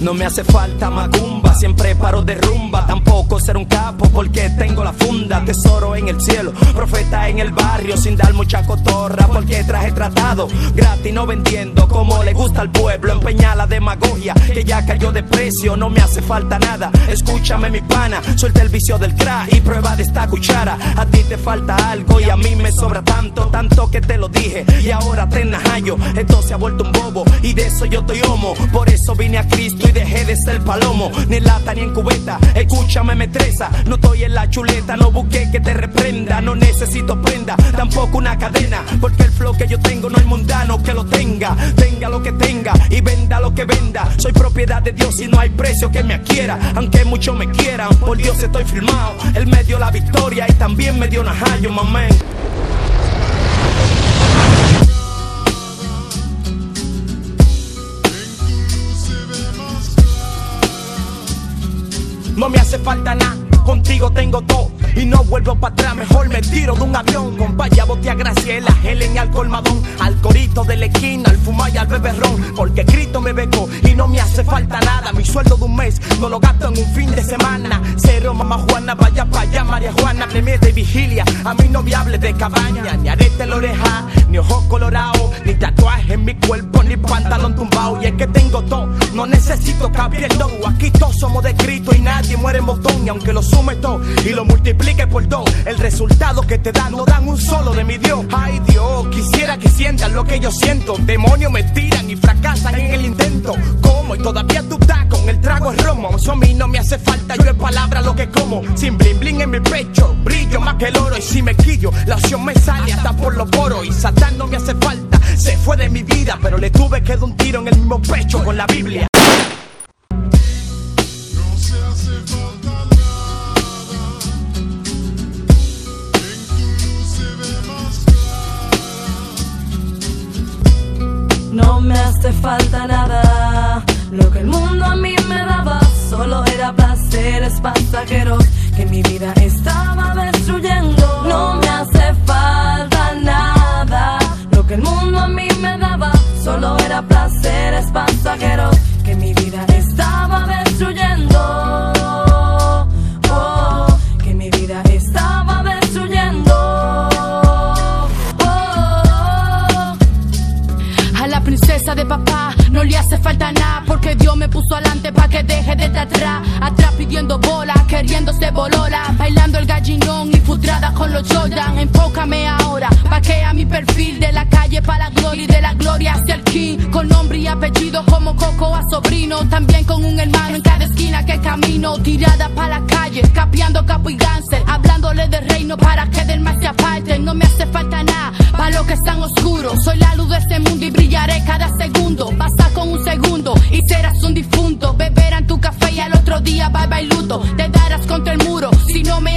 No me hace falta macumba, siempre paro de rumba. Tampoco ser un capo porque tengo la funda. Tesoro en el cielo, profeta en el barrio, sin dar mucha cotorra porque traje tratado gratis, no vendiendo como le gusta al pueblo. Empeña la demagogia que ya cayó de precio. No me hace falta nada, escúchame mi pana. Suelta el vicio del crack y prueba de esta cuchara. A ti te falta algo y a mí me sobra tanto, tanto que te lo dije y ahora te najallo. Esto se ha vuelto un bobo y de eso yo estoy homo. Por eso vine a Cristo y dejé de ser palomo. Ni en lata ni en cubeta, escúchame metresa. No estoy en la chuleta, no busqué que te reprenda. No necesito prenda, tampoco una cadena, porque el flow que yo tengo no hay mundano que lo tenga. Tenga lo que tenga y venda lo que venda. Soy propiedad de Dios y no hay precio que me adquiera. Aunque muchos me quieran, por Dios estoy firmado. Él me dio la victoria y también me dio najallo, mamén. No me hace falta nada, contigo tengo todo y no vuelvo para atrás. Mejor me tiro de un avión con Paya, Bote a Graciela, Helen y al colmadón, al corito de la esquina, al fumar y al beberrón. Porque Cristo me becó y no me hace falta nada. Mi sueldo de un mes no lo gasto en un fin de semana. Cero mamá Juana, vaya para allá María Juana. Premier de vigilia, a mí no me hables de cabaña, ni arete en la oreja, ni ojos colorados, ni tatuaje en mi cuerpo, ni pantalón tumbado. Y es que tengo todo, no necesito cambiar el dough. Aquí todos somos de Cristo y nadie muere en botón. Y aunque lo sume todo y lo multiplique por dos, el resultado que te dan no dan un solo de mi Dios. Ay Dios, quisiera que sientan lo que yo siento. Demonios me tiran y fracasan en el intento. ¿Cómo? Y todavía tú estás con el trago de romo. Eso a mí no me hace falta, yo en palabras lo que como. Sin bling bling en mi pecho, brillo más que el oro. Y si me quillo, la opción me sale hasta por los poros. Y Satán no me hace falta, se fue de mi vida, pero le tuve que dar un tiro en el mismo pecho con la Biblia. No me hace falta nada, lo que el mundo a mí me daba solo era placeres pasajeros que mi vida estaba destruyendo. No me hace falta nada, lo que el mundo a mí me daba solo era placeres pasajeros que mi vida estaba destruyendo. Oh, que mi vida estaba destruyendo. A la princesa de papá no le hace falta nada, porque Dios me puso adelante pa' que deje de estar atrás. Atrás pidiendo bola, queriéndose bolola, bailando el gallinón y frustrada con los Jordan. Enfócame ahora, pa' que a mi perfil de la calle pa' la gloria y de la gloria hacia el king. Con nombre y apellido como Coco a sobrino, también con un hermano en cada esquina que camino. Tirada pa' la calle, capeando capo y gánster, hablándole del reino para que del mal se aparte. No me hace falta nada, pa' los que están oscuros. Soy la luz de este mundo y brillaré cada segundo. Pasa con un segundo y serás un difunto. Beberán tu café y al otro día bye bye luto. Te darás contra el muro si no me